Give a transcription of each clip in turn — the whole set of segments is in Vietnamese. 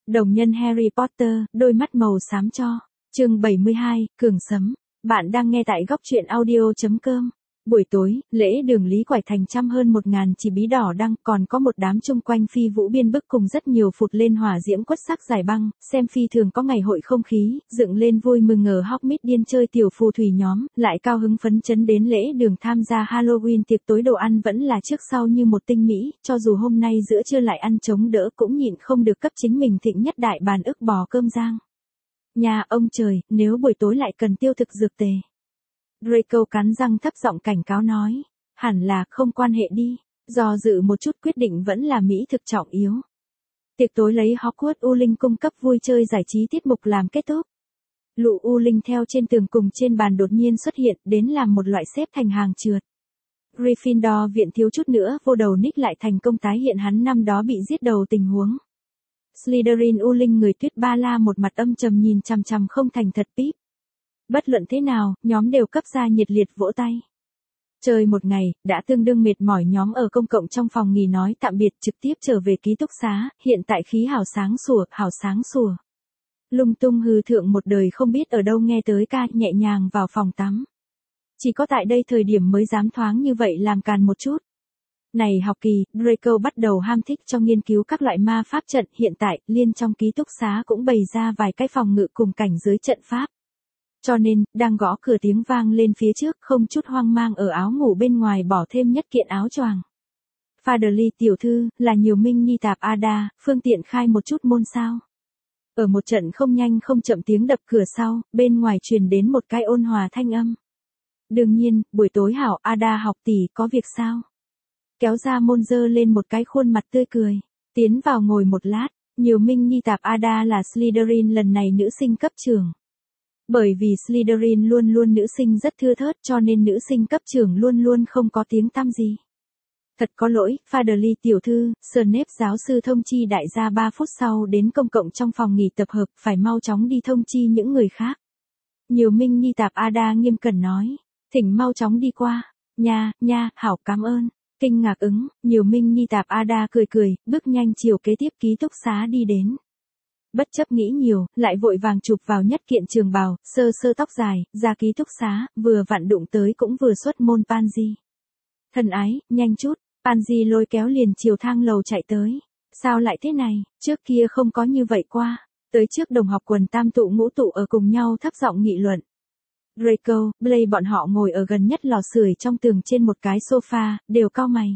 Đồng nhân Harry Potter, đôi mắt màu xám cho. Chương 72, Cường Sấm. Bạn đang nghe tại góc truyện audio.com. Buổi tối, lễ đường Lý Quải Thành trăm hơn 1000 chỉ bí đỏ đăng, còn có một đám chung quanh phi vũ biên bức cùng rất nhiều phụt lên hỏa diễm quất sắc giải băng, xem phi thường có ngày hội không khí, dựng lên vui mừng ở Hogsmeade điên chơi tiểu phù thủy nhóm, lại cao hứng phấn chấn đến lễ đường tham gia Halloween. Tiệc tối đồ ăn vẫn là trước sau như một tinh mỹ, cho dù hôm nay giữa trưa lại ăn chống đỡ cũng nhịn không được cấp chính mình thịnh nhất đại bàn ức bò cơm rang. Nhà ông trời, nếu buổi tối lại cần tiêu thực dược tề. Draco cắn răng thấp giọng cảnh cáo nói. Hẳn là không quan hệ đi. Do dự một chút quyết định vẫn là mỹ thực trọng yếu. Tiệc tối lấy Hogwarts U Linh cung cấp vui chơi giải trí tiết mục làm kết thúc. Lũ U Linh theo trên tường cùng trên bàn đột nhiên xuất hiện đến làm một loại xếp thành hàng trượt. Gryffindor viện thiếu chút nữa vô đầu Nick lại thành công tái hiện hắn năm đó bị giết đầu tình huống. Slytherin U Linh người Tuyết Ba La một mặt âm trầm nhìn chằm chằm không thành thật Pip. Bất luận thế nào, nhóm đều cấp ra nhiệt liệt vỗ tay. Chơi một ngày, đã tương đương mệt mỏi nhóm ở công cộng trong phòng nghỉ nói tạm biệt trực tiếp trở về ký túc xá, hiện tại khí hào sáng sủa. Lung tung hư thượng một đời không biết ở đâu nghe tới ca nhẹ nhàng vào phòng tắm. Chỉ có tại đây thời điểm mới dám thoáng như vậy làm càn một chút. Này học kỳ, Draco bắt đầu ham thích cho nghiên cứu các loại ma pháp trận, hiện tại, liên trong ký túc xá cũng bày ra vài cái phòng ngự cùng cảnh giới trận pháp. Cho nên, đang gõ cửa tiếng vang lên phía trước, không chút hoang mang ở áo ngủ bên ngoài bỏ thêm nhất kiện áo choàng. Faderly tiểu thư, là nhiều minh nhi tạp Ada, phương tiện khai một chút môn sao. Ở một trận không nhanh không chậm tiếng đập cửa sau, bên ngoài truyền đến một cái ôn hòa thanh âm. Đương nhiên, buổi tối hảo, Ada học tỷ, có việc sao? Kéo ra môn dơ lên một cái khuôn mặt tươi cười. Tiến vào ngồi một lát, nhiều minh nhi tạp Ada là Slytherin lần này nữ sinh cấp trưởng. Bởi vì Slytherin luôn luôn nữ sinh rất thưa thớt cho nên nữ sinh cấp trưởng luôn luôn không có tiếng tăm gì. Thật có lỗi, Faderly tiểu thư, Snape giáo sư thông chi đại gia 3 phút sau đến công cộng trong phòng nghỉ tập hợp, phải mau chóng đi thông chi những người khác. Nhiều minh nhi tạp Ada nghiêm cẩn nói, thỉnh mau chóng đi qua. Nha, hảo cảm ơn. Kinh ngạc ứng, nhiều minh nhi tạp Ada cười, bước nhanh chiều kế tiếp ký túc xá đi đến. Bất chấp nghĩ nhiều, lại vội vàng chụp vào nhất kiện trường bào, sơ tóc dài, ra ký túc xá, vừa vặn đụng tới cũng vừa xuất môn Pansy. Thân ái, nhanh chút, Pansy lôi kéo liền chiều thang lầu chạy tới. Sao lại thế này, trước kia không có như vậy qua. Tới trước đồng học quần tam tụ ngũ tụ ở cùng nhau thấp giọng nghị luận. Draco, Blaise bọn họ ngồi ở gần nhất lò sưởi trong tường trên một cái sofa, đều cau mày.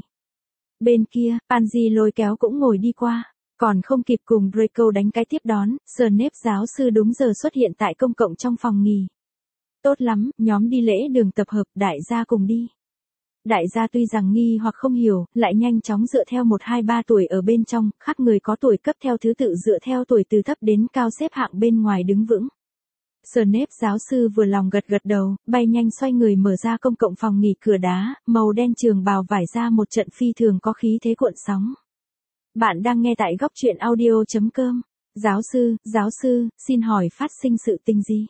Bên kia, Pansy lôi kéo cũng ngồi đi qua. Còn không kịp cùng Draco đánh cái tiếp đón, Snape giáo sư đúng giờ xuất hiện tại công cộng trong phòng nghỉ. Tốt lắm, nhóm đi lễ đường tập hợp, đại gia cùng đi. Đại gia tuy rằng nghi hoặc không hiểu, lại nhanh chóng dựa theo 1, 2, 3 tuổi ở bên trong, khác người có tuổi cấp theo thứ tự dựa theo tuổi từ thấp đến cao xếp hạng bên ngoài đứng vững. Snape giáo sư vừa lòng gật đầu, bay nhanh xoay người mở ra công cộng phòng nghỉ cửa đá, màu đen trường bào vải ra một trận phi thường có khí thế cuộn sóng. Bạn đang nghe tại góc truyện audio.com. Giáo sư, xin hỏi phát sinh sự tình gì?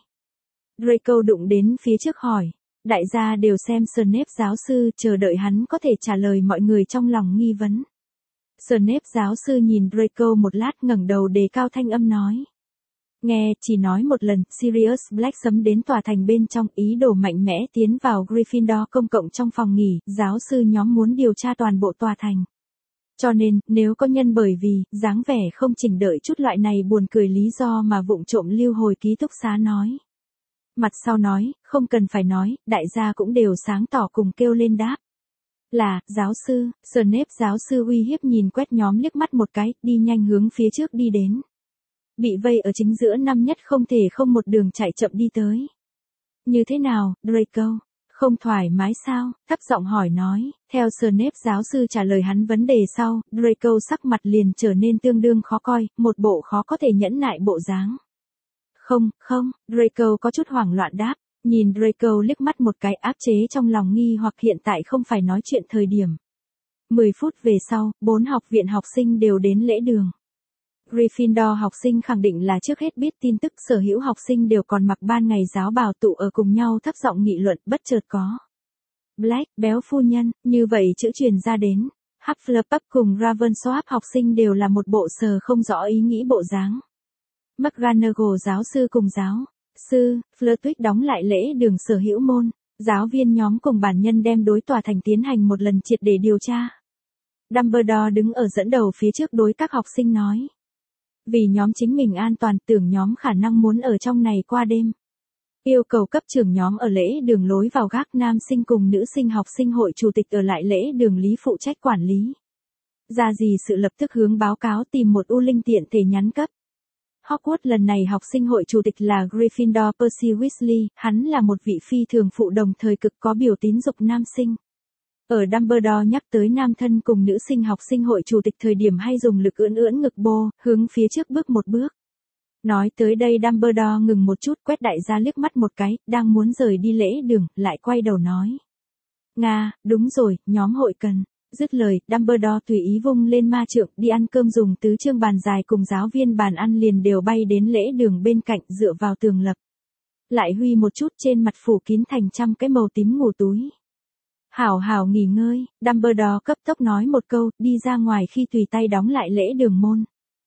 Draco đụng đến phía trước hỏi. Đại gia đều xem Snape giáo sư, chờ đợi hắn có thể trả lời mọi người trong lòng nghi vấn. Snape giáo sư nhìn Draco một lát ngẩng đầu đề cao thanh âm nói. Nghe, chỉ nói một lần, Sirius Black sấm đến tòa thành bên trong, ý đồ mạnh mẽ tiến vào Gryffindor công cộng trong phòng nghỉ, giáo sư nhóm muốn điều tra toàn bộ tòa thành. Cho nên, nếu có nhân bởi vì, dáng vẻ không chỉnh đợi chút loại này buồn cười lý do mà vụng trộm lưu hồi ký túc xá nói. Mặt sau nói, không cần phải nói, đại gia cũng đều sáng tỏ cùng kêu lên đáp. Là, giáo sư, Snape giáo sư uy hiếp nhìn quét nhóm liếc mắt một cái, đi nhanh hướng phía trước đi đến. Bị vây ở chính giữa năm nhất không thể không một đường chạy chậm đi tới. Như thế nào, Draco? Không thoải mái sao? Thấp giọng hỏi nói, theo Snape giáo sư trả lời hắn vấn đề sau, Draco sắc mặt liền trở nên tương đương khó coi, một bộ khó có thể nhẫn nại bộ dáng. Không, Draco có chút hoảng loạn đáp, nhìn Draco liếc mắt một cái áp chế trong lòng nghi hoặc hiện tại không phải nói chuyện thời điểm. 10 phút về sau, 4 học viện học sinh đều đến lễ đường. Gryffindor học sinh khẳng định là trước hết biết tin tức sở hữu học sinh đều còn mặc ban ngày giáo bào tụ ở cùng nhau thấp giọng nghị luận bất chợt có. Black, béo phu nhân, như vậy chữ truyền ra đến. Hufflepuff cùng Ravenclaw học sinh đều là một bộ sờ không rõ ý nghĩ bộ dáng. McGonagall giáo sư cùng giáo sư, Flitwick đóng lại lễ đường sở hữu môn, giáo viên nhóm cùng bản nhân đem đối tòa thành tiến hành một lần triệt để điều tra. Dumbledore đứng ở dẫn đầu phía trước đối các học sinh nói. Vì nhóm chính mình an toàn, tưởng nhóm khả năng muốn ở trong này qua đêm. Yêu cầu cấp trưởng nhóm ở lễ đường lối vào gác nam sinh cùng nữ sinh học sinh hội chủ tịch ở lại lễ đường lý phụ trách quản lý. Ra gì sự lập tức hướng báo cáo tìm một U Linh tiện thể nhắn cấp. Hogwarts lần này học sinh hội chủ tịch là Gryffindor Percy Weasley, hắn là một vị phi thường phụ đồng thời cực có biểu tín dục nam sinh. Ở Dumbledore nhắc tới nam thân cùng nữ sinh học sinh hội chủ tịch thời điểm hay dùng lực ưỡn ưỡn ngực bô, hướng phía trước bước một bước. Nói tới đây Dumbledore ngừng một chút, quét đại gia liếc mắt một cái, đang muốn rời đi lễ đường, lại quay đầu nói. Nga, đúng rồi, nhóm hội cần. Dứt lời, Dumbledore tùy ý vung lên ma trượng, đi ăn cơm dùng tứ chương bàn dài cùng giáo viên bàn ăn liền đều bay đến lễ đường bên cạnh dựa vào tường lập. Lại huy một chút trên mặt phủ kín thành trăm cái màu tím ngủ túi. Hảo hảo nghỉ ngơi, Dumbledore cấp tốc nói một câu, đi ra ngoài khi tùy tay đóng lại lễ đường môn.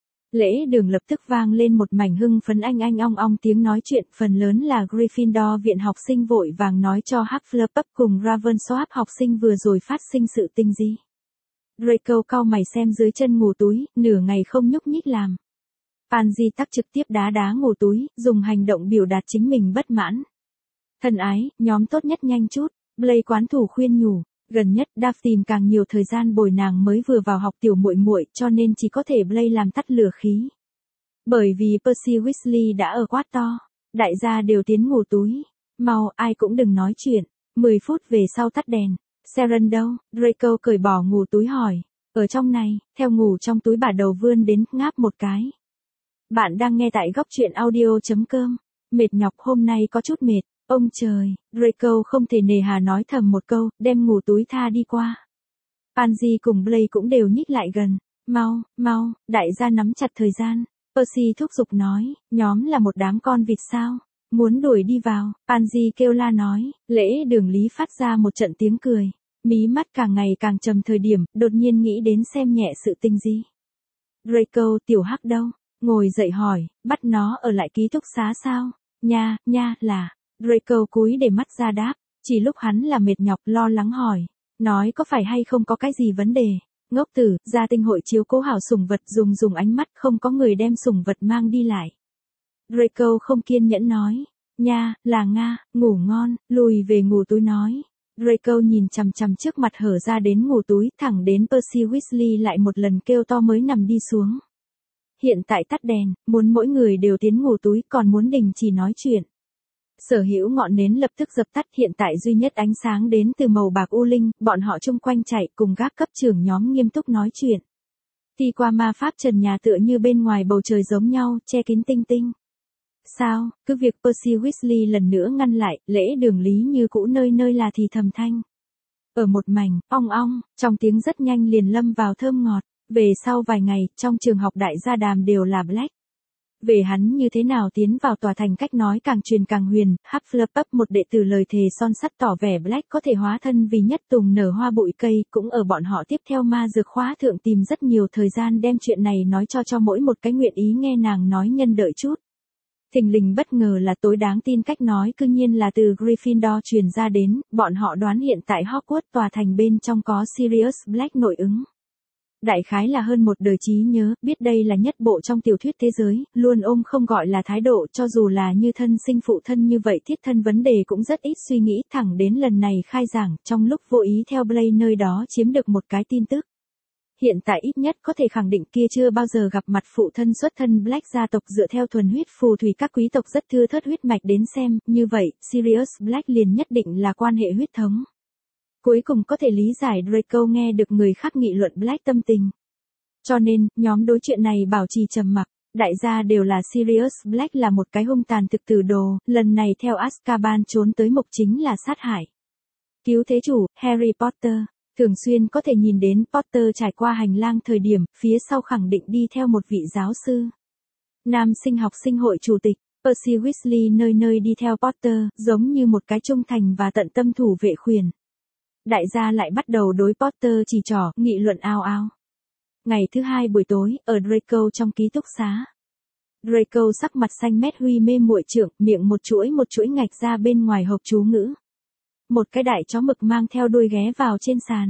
Lễ đường lập tức vang lên một mảnh hưng phấn anh ong ong tiếng nói chuyện, phần lớn là Gryffindor viện học sinh vội vàng nói cho Hufflepuff cùng Ravensworth học sinh vừa rồi phát sinh sự tình gì. Draco cau mày xem dưới chân ngủ túi, nửa ngày không nhúc nhích làm. Pansy tắc trực tiếp đá đá ngủ túi, dùng hành động biểu đạt chính mình bất mãn. Thân ái, nhóm tốt nhất nhanh chút, Blake quán thủ khuyên nhủ. Gần nhất Dav tìm càng nhiều thời gian bồi nàng mới vừa vào học tiểu muội muội, cho nên chỉ có thể Blake làm tắt lửa khí. Bởi vì Percy Weasley đã ở quát to, đại gia đều tiến ngủ túi, mau ai cũng đừng nói chuyện, 10 phút về sau tắt đèn. Sharon đâu? Draco cởi bỏ ngủ túi hỏi, ở trong này, theo ngủ trong túi bà đầu vươn đến, ngáp một cái. Bạn đang nghe tại góc truyện audio.com, mệt nhọc hôm nay có chút mệt. Ông trời, Draco không thể nề hà nói thầm một câu, đem ngủ túi tha đi qua. Pansy cùng Blake cũng đều nhích lại gần. Mau, đại gia nắm chặt thời gian. Percy thúc giục nói, nhóm là một đám con vịt sao? Muốn đuổi đi vào, Pansy kêu la nói, lễ đường lý phát ra một trận tiếng cười. Mí mắt càng ngày càng trầm thời điểm, đột nhiên nghĩ đến xem nhẹ sự tình gì. Draco tiểu hắc đâu? Ngồi dậy hỏi, bắt nó ở lại ký túc xá sao? Nha, là. Draco cúi để mắt ra đáp, chỉ lúc hắn là mệt nhọc lo lắng hỏi, nói có phải hay không có cái gì vấn đề, ngốc tử, gia tinh hội chiếu cố hảo sủng vật dùng ánh mắt không có người đem sủng vật mang đi lại. Draco không kiên nhẫn nói, nha, là Nga, ngủ ngon, lùi về ngủ túi nói. Draco nhìn chằm chằm trước mặt hở ra đến ngủ túi thẳng đến Percy Weasley lại một lần kêu to mới nằm đi xuống. Hiện tại tắt đèn, muốn mỗi người đều tiến ngủ túi còn muốn đình chỉ nói chuyện. Sở hữu ngọn nến lập tức dập tắt, hiện tại duy nhất ánh sáng đến từ màu bạc u linh, bọn họ chung quanh chạy cùng gác cấp trưởng nhóm nghiêm túc nói chuyện. Đi qua ma pháp trần nhà tựa như bên ngoài bầu trời giống nhau, che kín tinh tinh. Sao, cứ việc Percy Weasley lần nữa ngăn lại, lễ đường lý như cũ nơi nơi là thì thầm thanh. Ở một mảnh, ong ong, trong tiếng rất nhanh liền lâm vào thơm ngọt, về sau vài ngày, trong trường học đại gia đàm đều là Black. Về hắn như thế nào tiến vào tòa thành cách nói càng truyền càng huyền, Hufflepuff một đệ tử lời thề son sắt tỏ vẻ Black có thể hóa thân vì nhất tùng nở hoa bụi cây, cũng ở bọn họ tiếp theo ma dược khóa thượng tìm rất nhiều thời gian đem chuyện này nói cho mỗi một cái nguyện ý nghe nàng nói nhân đợi chút. Thình lình bất ngờ là tối đáng tin cách nói cư nhiên là từ Gryffindor truyền ra đến, bọn họ đoán hiện tại Hogwarts tòa thành bên trong có Sirius Black nội ứng. Đại khái là hơn một đời trí nhớ, biết đây là nhất bộ trong tiểu thuyết thế giới, luôn ôm không gọi là thái độ cho dù là như thân sinh phụ thân như vậy thiết thân vấn đề cũng rất ít suy nghĩ thẳng đến lần này khai giảng, trong lúc vô ý theo Blake nơi đó chiếm được một cái tin tức. Hiện tại ít nhất có thể khẳng định kia chưa bao giờ gặp mặt phụ thân xuất thân Black gia tộc dựa theo thuần huyết phù thủy các quý tộc rất thưa thớt huyết mạch đến xem, như vậy, Sirius Black liền nhất định là quan hệ huyết thống. Cuối cùng có thể lý giải Draco nghe được người khác nghị luận Black tâm tình. Cho nên, nhóm đối chuyện này bảo trì trầm mặc, đại gia đều là Sirius Black là một cái hung tàn thực tử đồ, lần này theo Azkaban trốn tới mục chính là sát hại. Cứu thế chủ, Harry Potter, thường xuyên có thể nhìn đến Potter trải qua hành lang thời điểm, phía sau khẳng định đi theo một vị giáo sư. Nam sinh học sinh hội chủ tịch, Percy Weasley nơi nơi đi theo Potter, giống như một cái trung thành và tận tâm thủ vệ khuyển. Đại gia lại bắt đầu đối Potter chỉ trỏ, nghị luận ao ao. Ngày thứ hai buổi tối, ở Draco trong ký túc xá. Draco sắc mặt xanh mét huy mê muội trượng, miệng một chuỗi ngạch ra bên ngoài hộp chú ngữ. Một cái đại chó mực mang theo đuôi ghé vào trên sàn.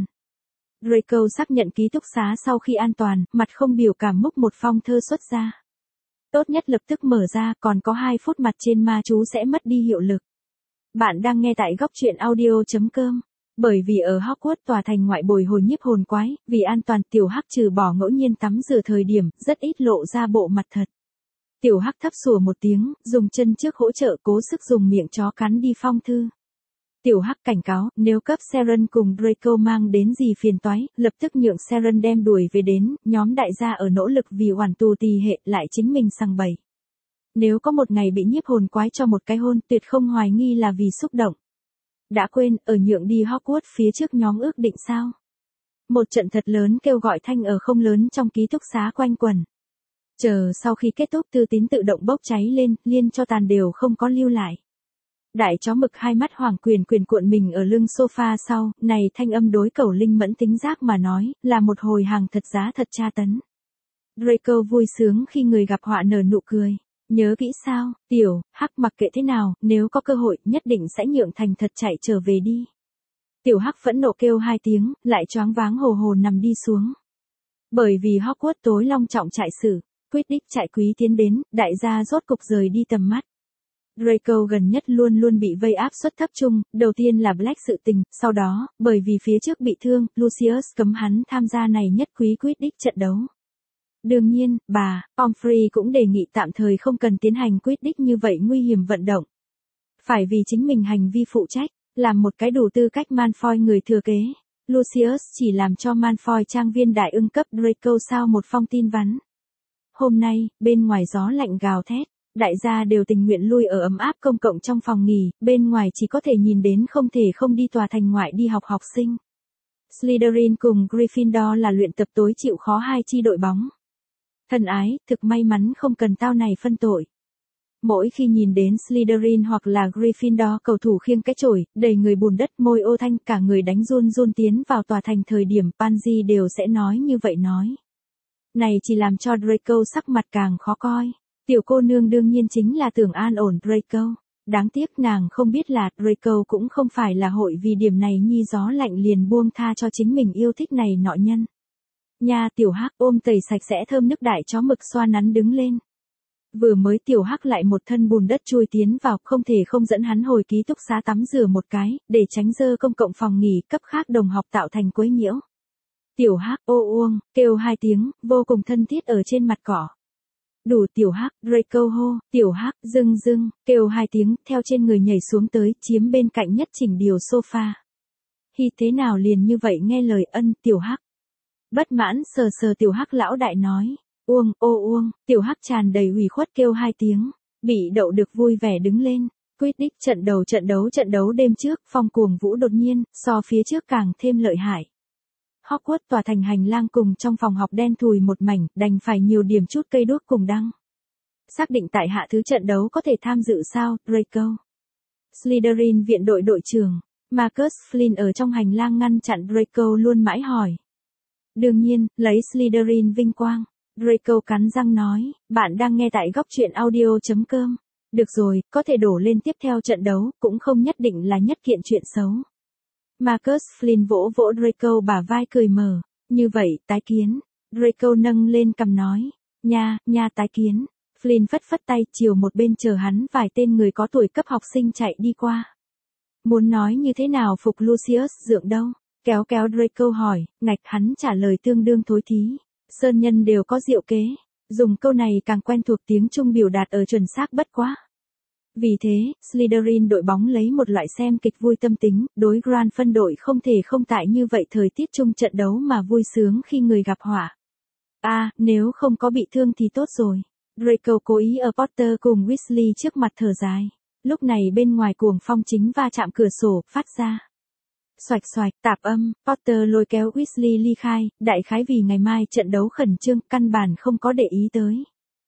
Draco xác nhận ký túc xá sau khi an toàn, mặt không biểu cảm múc một phong thơ xuất ra. Tốt nhất lập tức mở ra, còn có 2 phút mặt trên ma chú sẽ mất đi hiệu lực. Bạn đang nghe tại góc truyện audio.com. Bởi vì ở Hogwarts tòa thành ngoại bồi hồi nhiếp hồn quái, vì an toàn tiểu hắc trừ bỏ ngẫu nhiên tắm rửa thời điểm, rất ít lộ ra bộ mặt thật. Tiểu hắc thấp sủa một tiếng, dùng chân trước hỗ trợ cố sức dùng miệng chó cắn đi phong thư. Tiểu hắc cảnh cáo, nếu cấp Seren cùng Draco mang đến gì phiền toái, lập tức nhượng Seren đem đuổi về đến, nhóm đại gia ở nỗ lực vì hoàn tù tì hệ lại chính mình sằng bậy. Nếu có một ngày bị nhiếp hồn quái cho một cái hôn, tuyệt không hoài nghi là vì xúc động. Đã quên, ở nhượng đi Hogwarts phía trước nhóm ước định sao? Một trận thật lớn kêu gọi thanh ở không lớn trong ký túc xá quanh quẩn. Chờ sau khi kết thúc thư tín tự động bốc cháy lên, liên cho tàn đều không có lưu lại. Đại chó mực hai mắt hoàng quyền cuộn mình ở lưng sofa sau, này thanh âm đối Cẩu Linh mẫn tính giác mà nói, là một hồi hàng thật giá thật tra tấn. Draco vui sướng khi người gặp họa nở nụ cười. Nhớ kỹ sao, tiểu, hắc mặc kệ thế nào, nếu có cơ hội, nhất định sẽ nhượng thành thật chạy trở về đi. Tiểu hắc phẫn nộ kêu 2 tiếng, lại choáng váng hồ hồ nằm đi xuống. Bởi vì Hogwarts tối long trọng trại sử, Quidditch trại quý tiến đến, đại gia rốt cục rời đi tầm mắt. Draco gần nhất luôn bị vây áp suất thấp chung, đầu tiên là Black sự tình, sau đó, bởi vì phía trước bị thương, Lucius cấm hắn tham gia này nhất quý Quidditch trận đấu. Đương nhiên, bà, Pomfrey cũng đề nghị tạm thời không cần tiến hành Quidditch như vậy nguy hiểm vận động. Phải vì chính mình hành vi phụ trách, làm một cái đủ tư cách Malfoy người thừa kế. Lucius chỉ làm cho Malfoy trang viên đại ưng cấp Draco sao một phong tin vắn. Hôm nay, bên ngoài gió lạnh gào thét, đại gia đều tình nguyện lui ở ấm áp công cộng trong phòng nghỉ, bên ngoài chỉ có thể nhìn đến không thể không đi tòa thành ngoại đi học học sinh. Slytherin cùng Gryffindor là luyện tập tối chịu khó 2 chi đội bóng. Thân ái, thực may mắn không cần tao này phân tội. Mỗi khi nhìn đến Slytherin hoặc là Gryffindor cầu thủ khiêng cái chổi, đầy người bùn đất môi ô thanh cả người đánh run tiến vào tòa thành thời điểm Pansy đều sẽ nói như vậy nói. Này chỉ làm cho Draco sắc mặt càng khó coi. Tiểu cô nương đương nhiên chính là tưởng an ổn Draco. Đáng tiếc nàng không biết là Draco cũng không phải là hội vì điểm này nhi gió lạnh liền buông tha cho chính mình yêu thích này nọ nhân. Nha tiểu hắc ôm tẩy sạch sẽ thơm nước đại chó mực xoa nắn đứng lên. Vừa mới tiểu hắc lại một thân bùn đất chui tiến vào, không thể không dẫn hắn hồi ký túc xá tắm rửa một cái, để tránh dơ công cộng phòng nghỉ cấp khác đồng học tạo thành quấy nhiễu. Tiểu hắc ô uông, kêu 2 tiếng, vô cùng thân thiết ở trên mặt cỏ. Đủ tiểu hắc, Draco hô, tiểu hắc, dưng, kêu 2 tiếng, theo trên người nhảy xuống tới, chiếm bên cạnh nhất chỉnh điều sofa. Hi thế nào liền như vậy nghe lời ân, tiểu hắc. Bất mãn sờ tiểu hắc lão đại nói, uông, ô uông, tiểu hắc tràn đầy ủy khuất kêu 2 tiếng, bị đậu được vui vẻ đứng lên. Quidditch trận đấu đêm trước, phong cuồng vũ đột nhiên, so phía trước càng thêm lợi hại. Hogwarts tòa thành hành lang cùng trong phòng học đen thùi một mảnh, đành phải nhiều điểm chút cây đuốc cùng đăng. Xác định tại hạ thứ trận đấu có thể tham dự sao, Draco? Slytherin viện đội trưởng, Marcus Flynn ở trong hành lang ngăn chặn Draco luôn mãi hỏi. Đương nhiên, lấy Slytherin vinh quang. Draco cắn răng nói, bạn đang nghe tại góc truyện audio.com. Được rồi, có thể đổ lên tiếp theo trận đấu, cũng không nhất định là nhất kiện chuyện xấu. Marcus Flynn vỗ Draco bả vai cười mở, như vậy, tái kiến. Draco nâng lên cằm nói, nha tái kiến. Flynn phất tay chiều một bên chờ hắn vài tên người có tuổi cấp học sinh chạy đi qua. Muốn nói như thế nào phục Lucius dượng đâu? Kéo Draco hỏi, ngạch hắn trả lời tương đương thối thí. Sơn nhân đều có diệu kế, dùng câu này càng quen thuộc tiếng Trung biểu đạt ở chuẩn xác bất quá. Vì thế, Slytherin đội bóng lấy một loại xem kịch vui tâm tính, đối Grand phân đội không thể không tại như vậy thời tiết chung trận đấu mà vui sướng khi người gặp họa. Nếu không có bị thương thì tốt rồi. Draco cố ý ở Potter cùng Weasley trước mặt thở dài. Lúc này bên ngoài cuồng phong chính va chạm cửa sổ, phát ra. Xoạch, tạp âm, Potter lôi kéo Weasley ly khai, đại khái vì ngày mai trận đấu khẩn trương, căn bản không có để ý tới.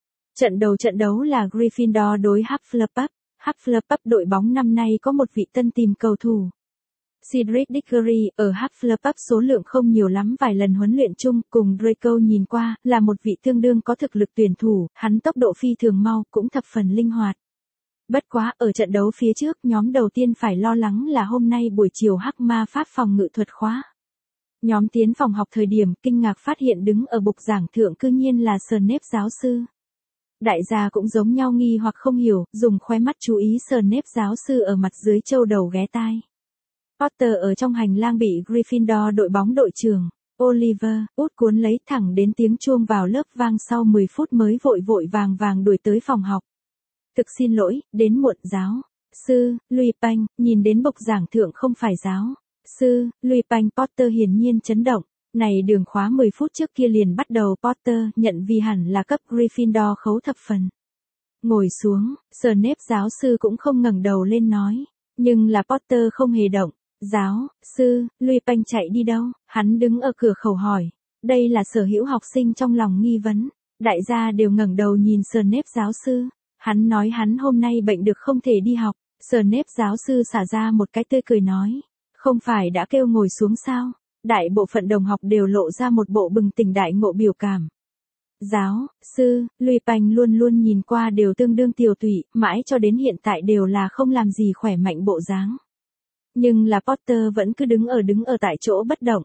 Trận đấu là Gryffindor đối Hufflepuff. Hufflepuff đội bóng năm nay có một vị tân tìm cầu thủ. Cedric Diggory ở Hufflepuff số lượng không nhiều lắm, vài lần huấn luyện chung cùng Draco nhìn qua, là một vị tương đương có thực lực tuyển thủ, hắn tốc độ phi thường mau, cũng thập phần linh hoạt. Bất quá, ở trận đấu phía trước, nhóm đầu tiên phải lo lắng là hôm nay buổi chiều hắc ma pháp phòng ngự thuật khóa. Nhóm tiến phòng học thời điểm, kinh ngạc phát hiện đứng ở bục giảng thượng cư nhiên là Snape giáo sư. Đại gia cũng giống nhau nghi hoặc không hiểu, dùng khóe mắt chú ý Snape giáo sư ở mặt dưới châu đầu ghé tai. Potter ở trong hành lang bị Gryffindor đội bóng đội trưởng, Oliver, út cuốn lấy thẳng đến tiếng chuông vào lớp vang sau 10 phút mới vội vội vàng vàng đuổi tới phòng học. Thực xin lỗi, đến muộn giáo. Sư, Lupin, nhìn đến bục giảng thượng không phải giáo. Sư, Lupin. Potter hiển nhiên chấn động. Này đường khóa 10 phút trước kia liền bắt đầu. Potter nhận vì hẳn là cấp Gryffindor khấu thập phần. Ngồi xuống, Snape giáo sư cũng không ngẩng đầu lên nói. Nhưng là Potter không hề động. Giáo, sư, Lupin chạy đi đâu? Hắn đứng ở cửa khẩu hỏi. Đây là sở hữu học sinh trong lòng nghi vấn. Đại gia đều ngẩng đầu nhìn Snape giáo sư. Hắn nói hắn hôm nay bệnh được không thể đi học. Snape giáo sư xả ra một cái tươi cười nói. Không phải đã kêu ngồi xuống sao? Đại bộ phận đồng học đều lộ ra một bộ bừng tỉnh đại ngộ biểu cảm. Giáo, sư, Lupin luôn luôn nhìn qua đều tương đương tiều tụy, mãi cho đến hiện tại đều là không làm gì khỏe mạnh bộ dáng. Nhưng là Potter vẫn cứ đứng ở tại chỗ bất động.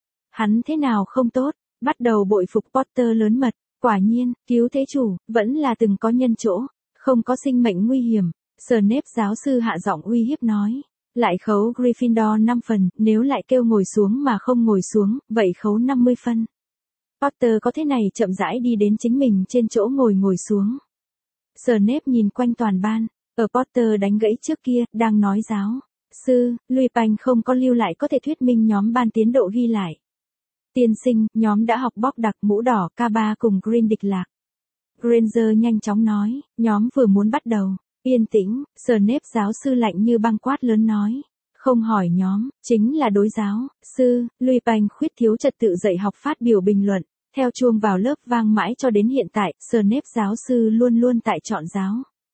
Hắn thế nào không tốt, bắt đầu bội phục Potter lớn mật, quả nhiên, cứu thế chủ, vẫn là từng có nhân chỗ, không có sinh mệnh nguy hiểm. Snape giáo sư hạ giọng uy hiếp nói, lại khấu Gryffindor 5 phần, nếu lại kêu ngồi xuống mà không ngồi xuống, vậy khấu 50 phân. Potter có thế này chậm rãi đi đến chính mình trên chỗ ngồi xuống. Snape nhìn quanh toàn ban, ở Potter đánh gãy trước kia, đang nói giáo. Sư, Lupin không có lưu lại có thể thuyết minh nhóm ban tiến độ ghi lại. Tiên sinh, nhóm đã học bóc đặc mũ đỏ K3 cùng Green địch lạc. Granger nhanh chóng nói, nhóm vừa muốn bắt đầu. Yên tĩnh, Snape giáo sư lạnh như băng quát lớn nói. Không hỏi nhóm, chính là đối giáo. Sư, Lupin khuyết thiếu trật tự dạy học phát biểu bình luận. Theo chuông vào lớp vang mãi cho đến hiện tại, Snape giáo sư luôn luôn tại chọn giáo.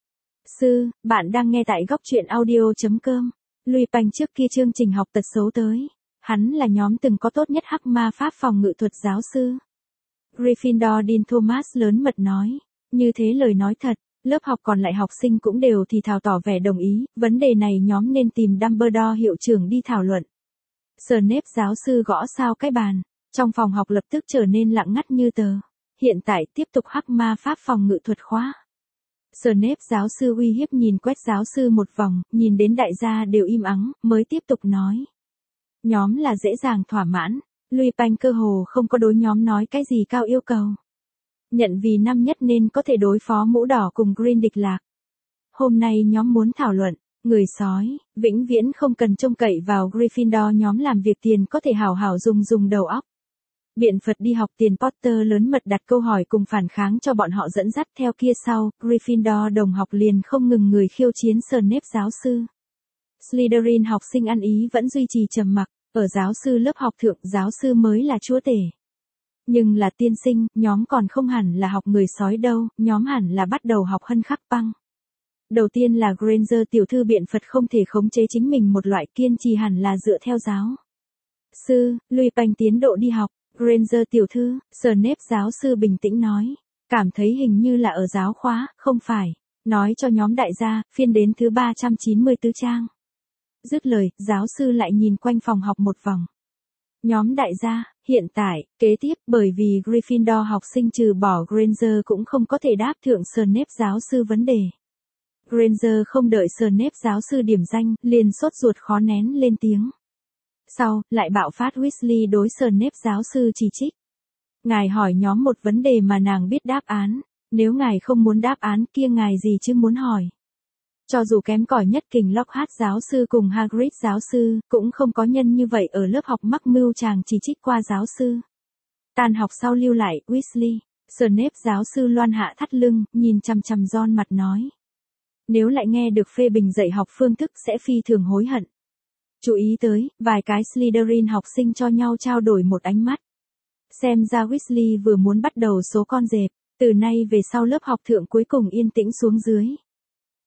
Sư, bạn đang nghe tại góc truyện audio.com. Lupin trước kia chương trình học tật xấu tới. Hắn là nhóm từng có tốt nhất hắc ma pháp phòng ngự thuật giáo sư. Gryffindor Dean Thomas lớn mật nói. Như thế lời nói thật, lớp học còn lại học sinh cũng đều thì thào tỏ vẻ đồng ý, vấn đề này nhóm nên tìm Dumbledore hiệu trưởng đi thảo luận. Snape giáo sư gõ sao cái bàn, trong phòng học lập tức trở nên lặng ngắt như tờ. Hiện tại tiếp tục hắc ma pháp phòng ngự thuật khóa. Snape giáo sư uy hiếp nhìn quét giáo sư một vòng, nhìn đến đại gia đều im ắng, mới tiếp tục nói. Nhóm là dễ dàng thỏa mãn, Lupin cơ hồ không có đối nhóm nói cái gì cao yêu cầu. Nhận vì năm nhất nên có thể đối phó mũ đỏ cùng Green địch lạc. Hôm nay nhóm muốn thảo luận, người sói, vĩnh viễn không cần trông cậy vào Gryffindor nhóm làm việc tiền có thể hảo hảo dùng đầu óc. Biện Phật đi học tiền. Potter lớn mật đặt câu hỏi cùng phản kháng cho bọn họ dẫn dắt theo kia sau, Gryffindor đồng học liền không ngừng người khiêu chiến Snape giáo sư. Slytherin học sinh ăn ý vẫn duy trì trầm mặc, ở giáo sư lớp học thượng giáo sư mới là chúa tể. Nhưng là tiên sinh, nhóm còn không hẳn là học người sói đâu, nhóm hẳn là bắt đầu học hân khắc băng. Đầu tiên là Granger tiểu thư biện Phật không thể khống chế chính mình một loại kiên trì hẳn là dựa theo giáo. Sư, Lupin tiến độ đi học. Granger tiểu thư, Snape giáo sư bình tĩnh nói. Cảm thấy hình như là ở giáo khóa, không phải. Nói cho nhóm đại gia, phiên đến thứ 394 trang. Dứt lời, giáo sư lại nhìn quanh phòng học một vòng. Nhóm đại gia, hiện tại, kế tiếp, bởi vì Gryffindor học sinh trừ bỏ Granger cũng không có thể đáp thượng Snape giáo sư vấn đề. Granger không đợi Snape giáo sư điểm danh, liền sốt ruột khó nén lên tiếng. Sau, lại bạo phát Weasley đối Snape giáo sư chỉ trích. Ngài hỏi nhóm một vấn đề mà nàng biết đáp án, nếu ngài không muốn đáp án kia ngài gì chứ muốn hỏi. Cho dù kém cỏi nhất Kình Lockhart giáo sư cùng Hagrid giáo sư, cũng không có nhân như vậy ở lớp học mắc mưu chàng chỉ trích qua giáo sư. Tan học sau lưu lại, Weasley, Snape giáo sư loan hạ thắt lưng, nhìn chằm chằm Ron mặt nói. Nếu lại nghe được phê bình dạy học phương thức sẽ phi thường hối hận. Chú ý tới, vài cái Slytherin học sinh cho nhau trao đổi một ánh mắt. Xem ra Weasley vừa muốn bắt đầu số con dẹp, từ nay về sau lớp học thượng cuối cùng yên tĩnh xuống dưới.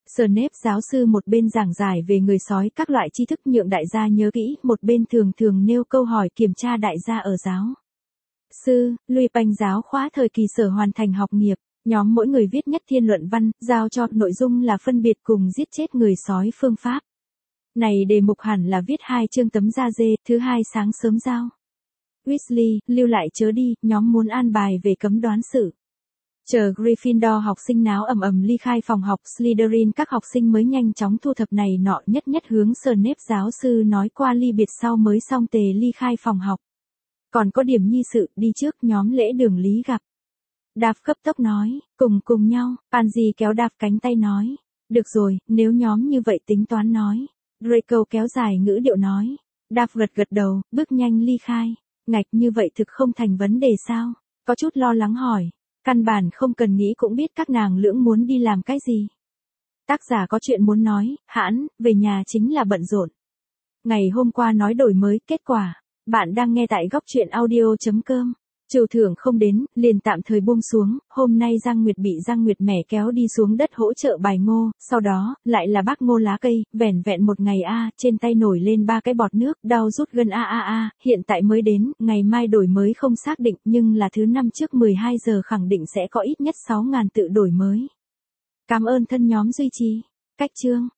Snape giáo sư một bên giảng giải về người sói các loại tri thức nhượng đại gia nhớ kỹ, một bên thường thường nêu câu hỏi kiểm tra đại gia ở giáo sư, Lupin giáo khóa thời kỳ sở hoàn thành học nghiệp. Nhóm mỗi người viết nhất thiên luận văn, giao cho, nội dung là phân biệt cùng giết chết người sói phương pháp. Này đề mục hẳn là viết 2 chương tấm da dê, thứ 2 sáng sớm giao. Weasley, lưu lại chớ đi, nhóm muốn an bài về cấm đoán sự. Chờ Gryffindor học sinh náo ầm ầm ly khai phòng học, Slytherin các học sinh mới nhanh chóng thu thập này nọ, nhất hướng Snape giáo sư nói qua ly biệt sau mới xong tề ly khai phòng học. Còn có điểm nhi sự, đi trước nhóm lễ đường lý gặp. Đạp cấp tốc nói, cùng nhau, Pansy kéo Đạp cánh tay nói. Được rồi, nếu nhóm như vậy tính toán nói. Draco kéo dài ngữ điệu nói. Đạp gật đầu, bước nhanh ly khai. Ngạch như vậy thực không thành vấn đề sao? Có chút lo lắng hỏi. Căn bản không cần nghĩ cũng biết các nàng lưỡng muốn đi làm cái gì. Tác giả có chuyện muốn nói, hãn, về nhà chính là bận rộn. Ngày hôm qua nói đổi mới, kết quả. Bạn đang nghe tại góc truyện audio.com. Trừ thưởng không đến, liền tạm thời buông xuống, hôm nay Giang Nguyệt bị Giang Nguyệt mẻ kéo đi xuống đất hỗ trợ bài ngô, sau đó, lại là bác ngô lá cây, vẻn vẹn một ngày trên tay nổi lên 3 cái bọt nước, đau rút gân hiện tại mới đến, ngày mai đổi mới không xác định, nhưng là thứ 5 trước 12 giờ khẳng định sẽ có ít nhất 6.000 tự đổi mới. Cảm ơn thân nhóm duy trì. Cách chương.